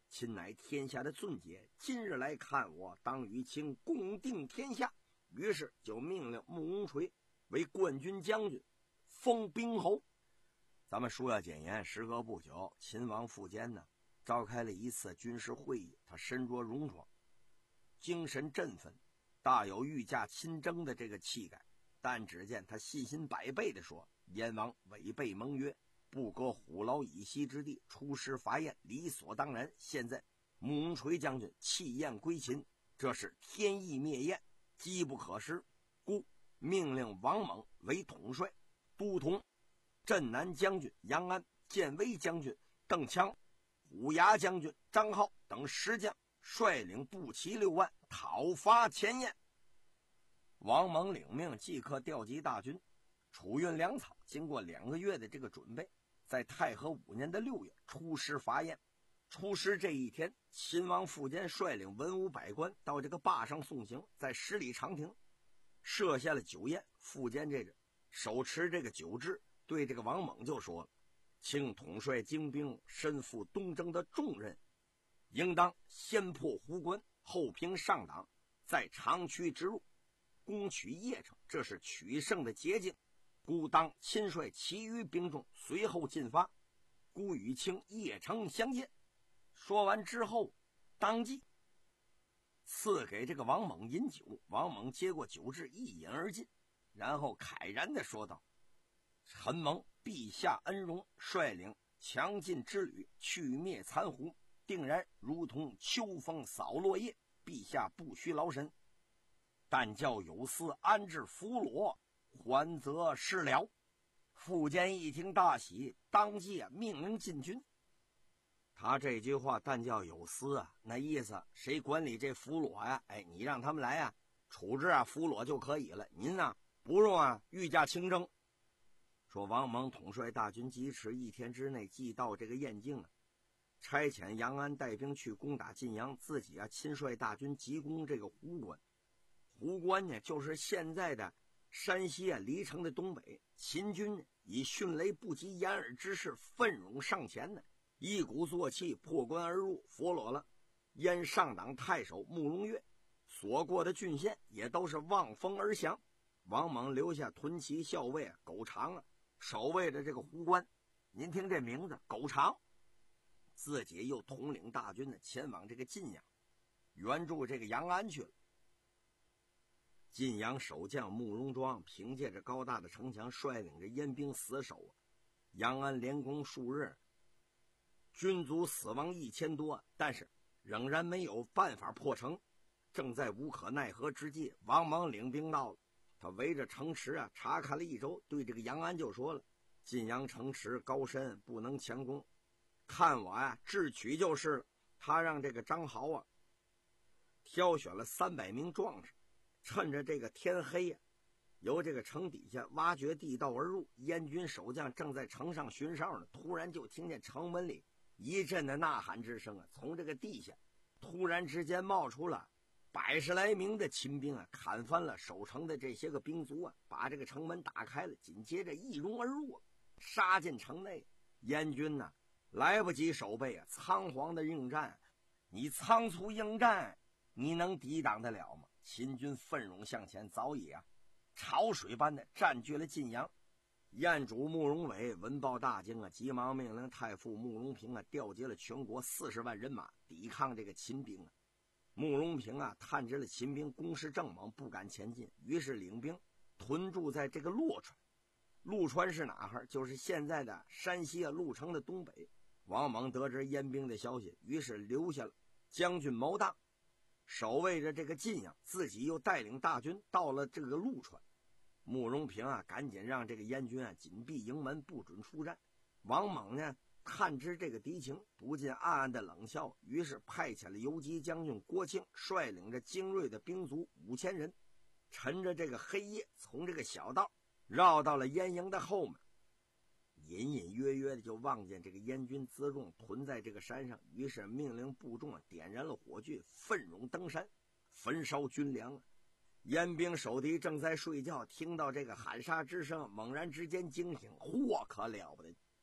秦乃天下的俊杰，今日来看我，当与卿共定天下。于是就命令慕容垂为冠军将军，封兵侯。咱们书要简言，时隔不久，秦王苻坚呢召开了一次军事会议，他身着戎装，精神振奋，大有御驾亲征的这个气概。但只见他信心百倍地说：燕王违背盟约，不割虎牢以西之地，出师伐燕，理所当然。现在慕容垂将军弃燕归秦，这是天意灭燕，机不可失，故命令王猛为统帅，都统镇南将军杨安、建威将军邓羌、虎牙将军张浩等十将，率领步骑六万，讨伐前燕。王猛领命，即刻调集大军，储运粮草。经过两个月的这个准备，在太和五年的六月出师伐燕。出师这一天，秦王苻坚率领文武百官到这个坝上送行，在十里长亭设下了酒宴。苻坚这个手持这个酒制，对这个王猛就说了：卿统帅精兵，身负东征的重任，应当先破壶关，后平上党，再长驱直入，攻取邺城，这是取胜的捷径。故当亲率其余兵众随后进发，故与卿邺城相见。说完之后，当即赐给这个王猛饮酒。王猛接过酒质，一饮而尽，然后慨然地说道：臣蒙陛下恩荣，率领强劲之旅，去灭残胡，定然如同秋风扫落叶，陛下不须劳神，但教有司安置俘虏，还则是了。苻坚一听大喜，当即命令进军。他这句话但教有司啊，那意思谁管理这俘虏呀？哎，你让他们来啊，处置啊俘虏就可以了，您呢不用啊御驾亲征。说王猛统帅大军疾驰，一天之内即到这个燕境啊，差遣杨安带兵去攻打晋阳，自己啊亲率大军急攻这个壶关。壶关呢，就是现在的山西啊黎城的东北。秦军以迅雷不及掩耳之势奋勇上前呢，一鼓作气破关而入，俘虏了燕上党太守慕容越，所过的郡县也都是望风而降。王猛留下屯骑校尉啊苟长啊守卫着这个壶关。您听这名字苟长，自己又统领大军呢前往这个晋阳援助这个杨安去了。晋阳守将慕容庄凭借着高大的城墙，率领着燕兵死守啊，杨安连攻数日，军卒死亡一千多，但是仍然没有办法破城。正在无可奈何之际，王猛领兵到了，他围着城池啊查看了一周，对这个杨安就说了：晋阳城池高深，不能强攻，看我啊智取就是了。他让这个张豪啊挑选了三百名壮士，趁着这个天黑呀、啊，由这个城底下挖掘地道而入。燕军守将正在城上巡哨呢，突然就听见城门里一阵的呐喊之声啊，从这个地下突然之间冒出了百十来名的秦兵啊，砍翻了守城的这些个兵卒啊，把这个城门打开了，紧接着一拥而入，杀进城内。燕军呢、啊、来不及守备啊，仓皇的应战。你仓促应战，你能抵挡得了吗？秦军奋勇向前，早已啊潮水般的占据了晋阳。燕主慕容伟闻报大惊啊，急忙命令太傅慕容平啊调集了全国四十万人马抵抗这个秦兵啊。慕容平啊探知了秦兵攻势正猛，不敢前进，于是领兵屯驻在这个洛川。陆川是哪儿？就是现在的山西啊鹿城的东北。王猛得知燕兵的消息，于是留下了将军毛大守卫着这个晋阳，自己又带领大军到了这个陆川。慕容平啊赶紧让这个燕军啊紧闭营门，不准出战。王猛呢探知这个敌情，不禁暗暗的冷笑，于是派遣了游击将军郭庆率领着精锐的兵卒五千人，趁着这个黑夜从这个小道绕到了燕营的后面。隐隐约约的就望见这个燕军辎重屯在这个山上，于是命令部众啊点燃了火炬，奋勇登山焚烧军粮啊。燕兵守敌正在睡觉，听到这个喊杀之声，猛然之间惊醒，嚯，可了不得！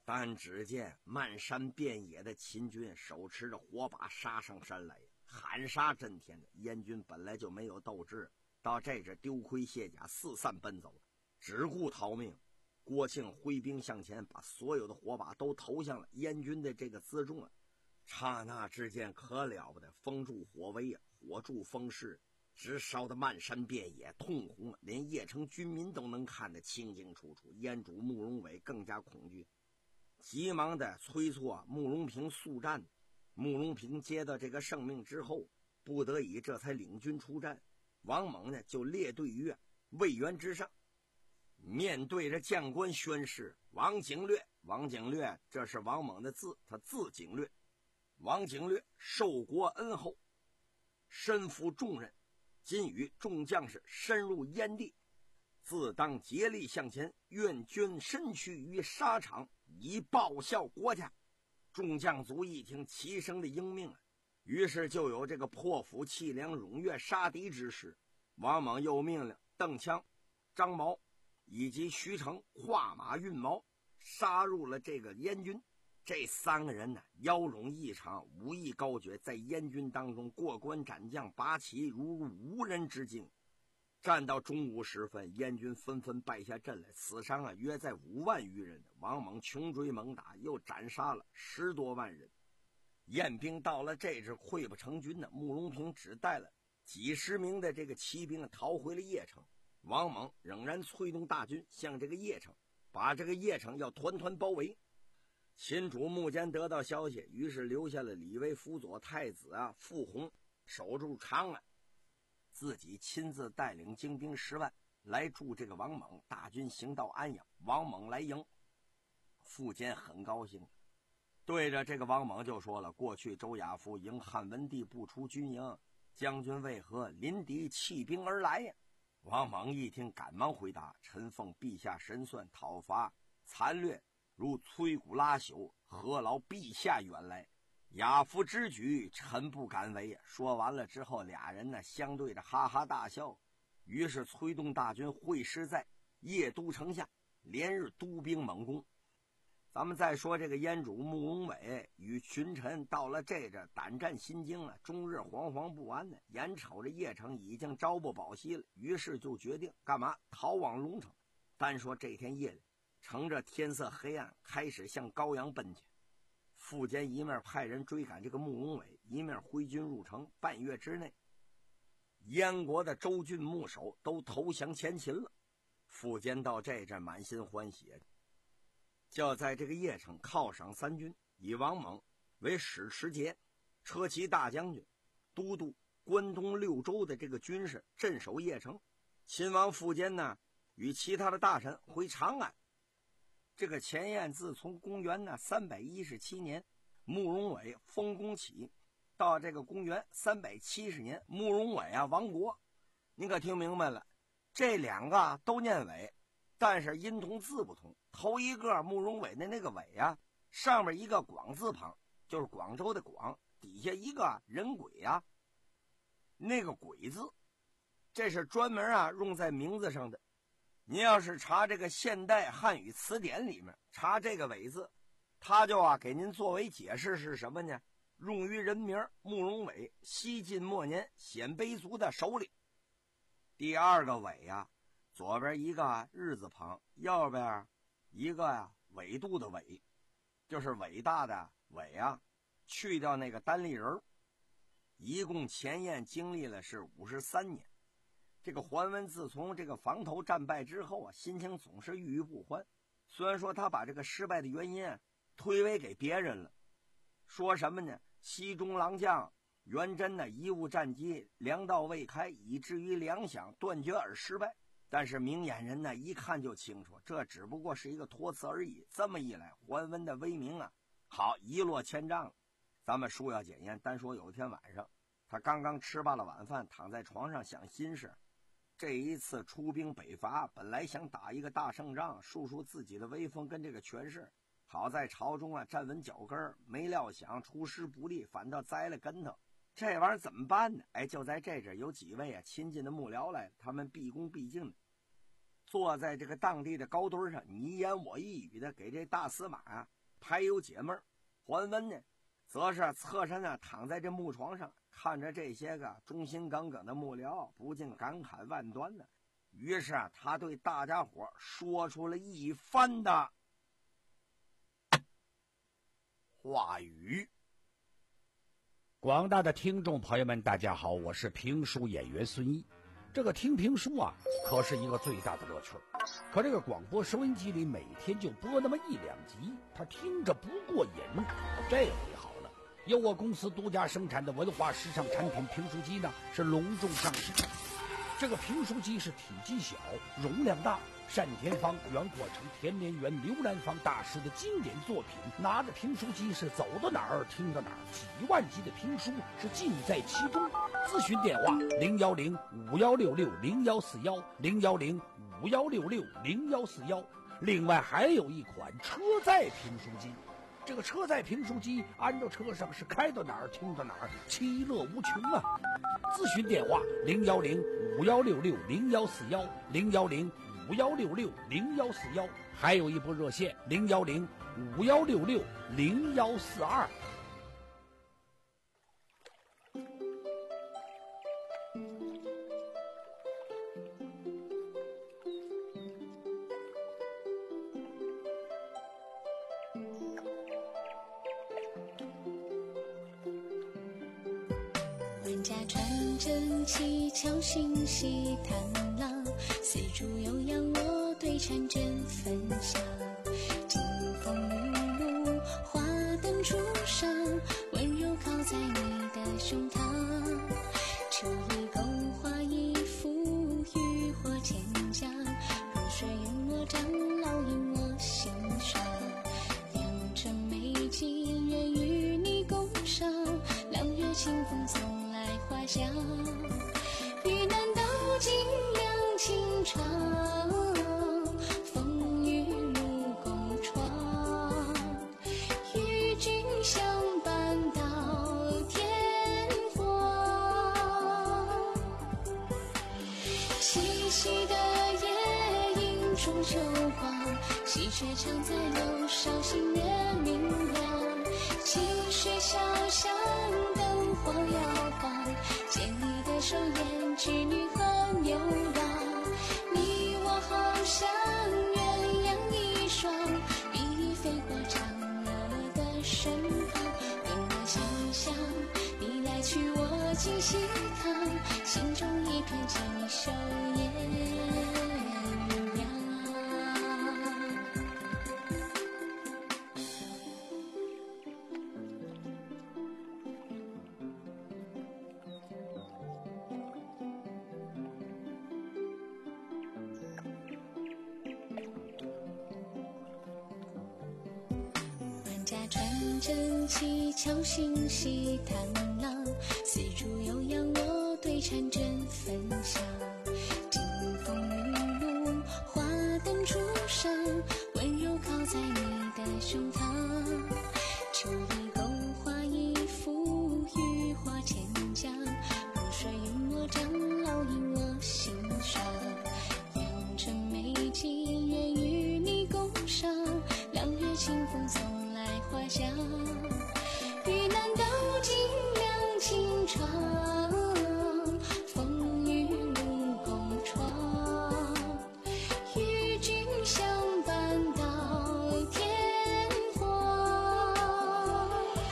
但只见漫山遍野的秦军手持着火把杀上山来，喊杀震天的。燕军本来就没有斗志，到这阵丢盔卸甲，四散奔走，只顾逃命。郭庆挥兵向前，把所有的火把都投向了燕军的这个辎重啊！刹那之间可了不得，风助火威啊，火助风势，直烧得漫山遍野通红啊，连邺城军民都能看得清清楚楚。燕主慕容伟更加恐惧，急忙的催促啊慕容平速战。慕容平接到这个圣命之后，不得已这才领军出战。王猛呢就列队于魏园之上，面对着将官宣誓：王景略，王景略，这是王猛的字，他字景略。王景略受国恩厚，身负重任，今与众将士深入燕地，自当竭力向前，愿捐身躯于沙场，以报效国家。众将卒一听，齐声的应命啊，于是就有这个破釜弃粮、踊跃杀敌之势。王猛又命令邓羌、张毛以及徐成跨马运矛，杀入了这个燕军。这三个人呢，腰拢异常，武艺高绝，在燕军当中过关斩将，拔旗如入无人之境。战到中午时分，燕军纷纷败下阵来，死伤啊约在五万余人。王猛穷追猛打，又斩杀了十多万人。燕兵到了这支溃不成军呢，慕容平只带了几十名的这个骑兵逃回了邺城。王猛仍然催动大军向这个邺城，把这个邺城要团团包围。秦主穆坚得到消息，于是留下了李威辅佐太子啊傅弘守住长安，自己亲自带领精兵十万来助这个王猛。大军行到安阳，王猛来迎，傅坚很高兴，对着这个王猛就说了：过去周亚夫迎汉文帝不出军营，将军为何临敌弃兵而来呀？王猛一听，赶忙回答：臣奉陛下神算，讨伐残掠如摧骨拉朽，何劳陛下远来？亚夫之举，臣不敢为。说完了之后，俩人呢相对着哈哈大笑，于是催动大军会师在邺都城下，连日督兵猛攻。咱们再说这个燕主慕容伟与群臣到了这阵胆战心惊啊，终日惶惶不安呢，眼瞅着邺城已经朝不保夕了，于是就决定干嘛逃往龙城。单说这天夜里，乘着天色黑暗，开始向高阳奔去。傅坚一面派人追赶这个慕容伟，一面挥军入城。半月之内，燕国的州郡牧守都投降前秦了。傅坚到这阵满心欢喜，就在这个邺城犒赏三军，以王猛为使持节、车骑大将军，都督关东六州的这个军事，镇守邺城。秦王傅坚呢，与其他的大臣回长安。这个前燕自从公元呢三百一十七年慕容伟封公起，到这个公元三百七十年慕容伟啊亡国。你可听明白了，这两个、啊、都念伟，但是音同字不同。头一个慕容伟的那个伟啊，上面一个广字旁，就是广州的广，底下一个人鬼啊，那个鬼字，这是专门啊用在名字上的。你要是查这个现代汉语词典里面查这个伟字，他就啊给您作为解释是什么呢？用于人名慕容伟，西晋末年鲜卑族的首领。第二个伟啊，左边一个日字旁，右边一个呀、啊、纬度的纬，就是伟大的伟啊，去掉那个单立人。一共前燕经历了是五十三年。这个桓温自从这个房头战败之后啊，心情总是郁郁不欢。虽然说他把这个失败的原因啊推诿给别人了，说什么呢？西中郎将元贞呢贻误战机，粮道未开，以至于粮饷断绝而失败。但是明眼人呢一看就清楚，这只不过是一个托词而已。这么一来，桓温的威名啊，好一落千丈了。咱们书要简言，单说有一天晚上，他刚刚吃罢了晚饭，躺在床上想心事。这一次出兵北伐，本来想打一个大胜仗，树树自己的威风跟这个权势，好在朝中啊站稳脚跟，没料想出师不利，反倒栽了跟头。这玩意儿怎么办呢？哎，就在这阵有几位啊亲近的幕僚来了，他们毕恭毕敬的坐在这个当地的高墩上，你一言我一语的给这大司马啊排忧解闷。桓温呢，则是侧身呢躺在这木床上，看着这些个忠心耿耿的幕僚，不禁感慨万端呢。于是啊，他对大家伙说出了一番的话语。 广大的听众朋友们，大家好，我是评书演员孙一。这个听评书啊，可是一个最大的乐趣。可这个广播收音机里每天就播那么一两集，他听着不过瘾。这回好了，由我公司独家生产的文化时尚产品评书机呢，是隆重上市。这个评书机是体积小，容量大，单田芳、袁阔成、田连元、刘兰芳大师的经典作品。拿着评书机是走到哪儿听到哪儿，几万集的评书是尽在其中。咨询电话零幺零五幺六六零幺四幺零幺零五幺六六零幺四幺。另外还有一款车载评书机，这个车载评书机安到车上是开到哪儿听到哪儿，其乐无穷啊！咨询电话零幺零五幺六六零幺四幺零幺零五幺六六零幺四幺，还有一部热线零幺零五幺六六零幺四二。 家穿针旗，敲星系探浪，四处悠扬，我对婵娟分享。金风玉露，花灯初上，温柔靠在你的胸膛。秋里勾画一幅渔火千江，入水云墨长老引我欣赏。良辰美景愿与你共赏，两月清风送花香，遇难道尽量情长，风雨路共闯，与君相伴到天荒。七夕的夜映中秋光，喜鹊常在柳梢，星月明亮，清水小巷灯火摇晃，牵你的手，胭织女和牛郎，你我好像鸳鸯一双，比飞过嫦娥的身旁。问我想想，你来去我今细看，心中一片锦绣艳阳。家穿针旗，敲星系探浪，四处悠扬，我对婵娟分享。金风玉露，花灯初上，温柔靠在你的胸膛。秋里勾画一幅渔火千江，入水云墨长老引我欣赏。良辰美景愿与你共赏，两月清风送花香，遇难道尽量情长，风雨路共闯，与君相伴到天荒。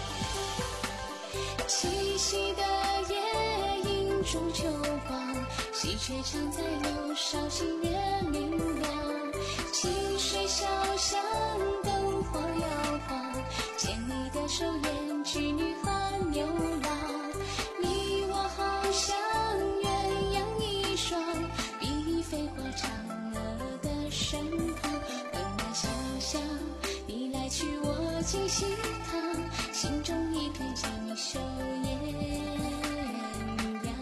七夕的夜映中秋光，喜鹊常在柳梢，星月明亮，清水小巷灯火摇晃，牵你的手，胭织女和牛郎，你我好像鸳鸯一双，比飞过嫦娥的身旁。问我想想，你来去我今细看，心中一片锦绣艳阳。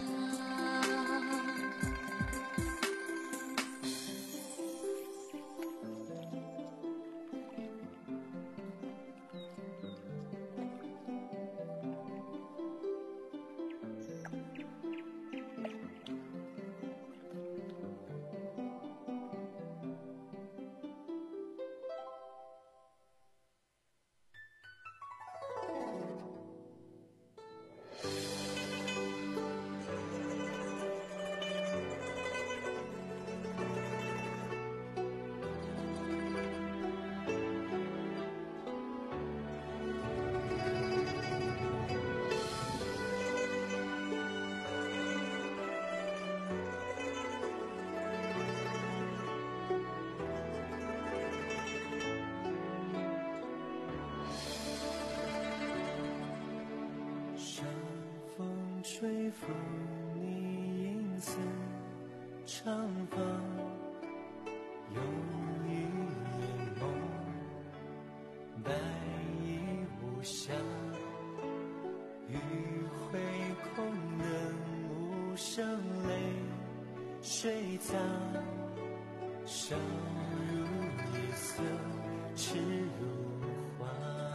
风你影似长发，有一眼梦，白衣无瑕，余晖空灯无声泪水洒，少如夜色，痴如花。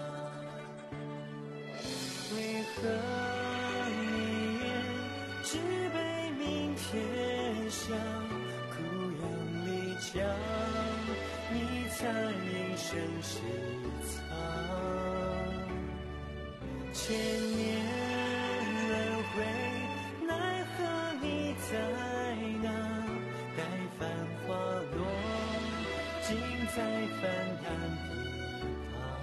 为何你也只被明天下，枯杨离江，你残影生时藏。千年轮回，奈何你在哪？待繁华落，尽在翻谈琵琶。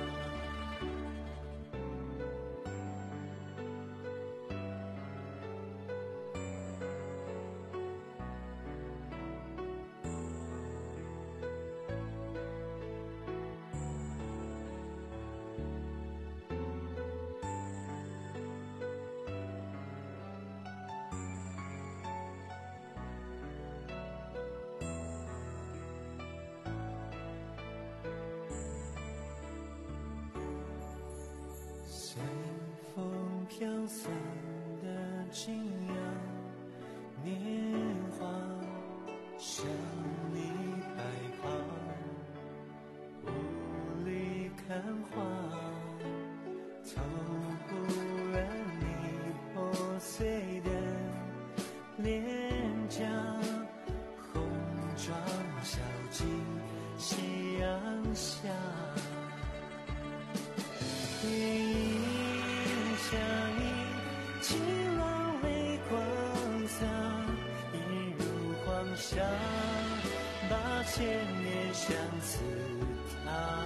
随风飘散的景仰，年华像你白袍，无力看花，从不染你破碎的脸颊，红妆烧尽夕阳下。夜映下你清朗泪光洒，映入黄沙，把千年相思踏。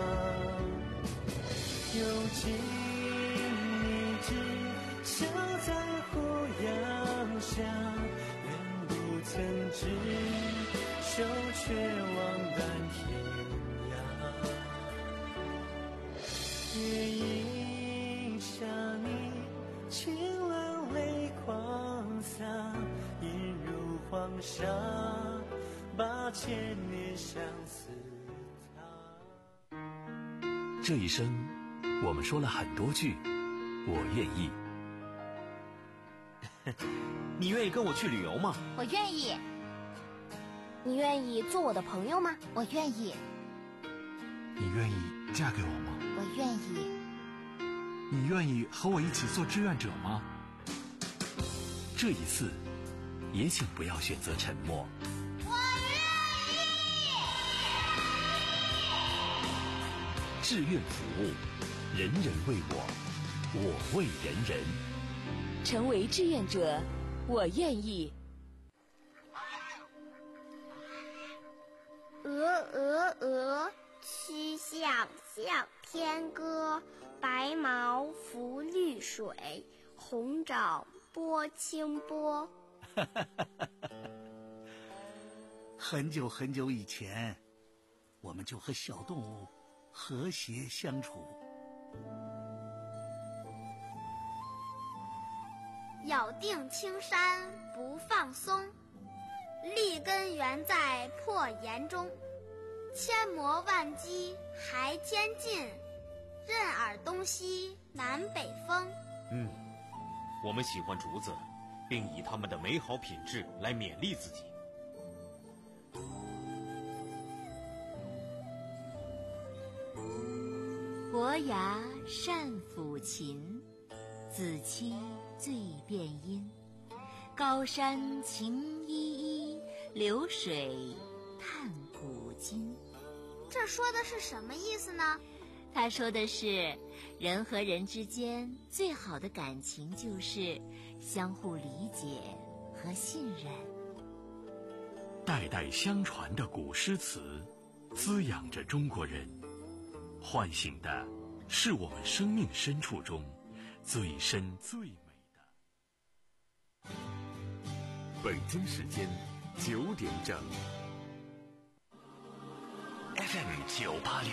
有情一直笑在胡杨下，愿不曾知，手却望断天涯。夜映下你清朗泪光洒，映入黄沙，把千年相思踏。 这一生，我们说了很多句我愿意。 你愿意跟我去旅游吗？ 我愿意。你愿意做我的朋友吗？我愿意。 你愿意嫁给我吗？ 我愿意。 你愿意和我一起做志愿者吗？ 这一次，也请不要选择沉默。 我愿意。 志愿服务，人人为我，我为人人。 成为志愿者，我愿意。 鹅鹅鹅，曲项向天歌。白毛浮绿水，红掌拨清波。 很久很久以前，我们就和小动物和谐相处。 咬定青山不放松，立根原在破岩中。千磨万击还坚劲，任尔东西南北风。 嗯，我们喜欢竹子，并以它们的美好品质来勉励自己。 伯牙善抚琴，子期最辨音。高山晴依依，流水叹古今。 这说的是什么意思呢？ 他说的是，人和人之间最好的感情就是相互理解和信任。 代代相传的古诗词，滋养着中国人，唤醒的是我们生命深处中最深最美的。 北京时间九点整。 F M 九八六。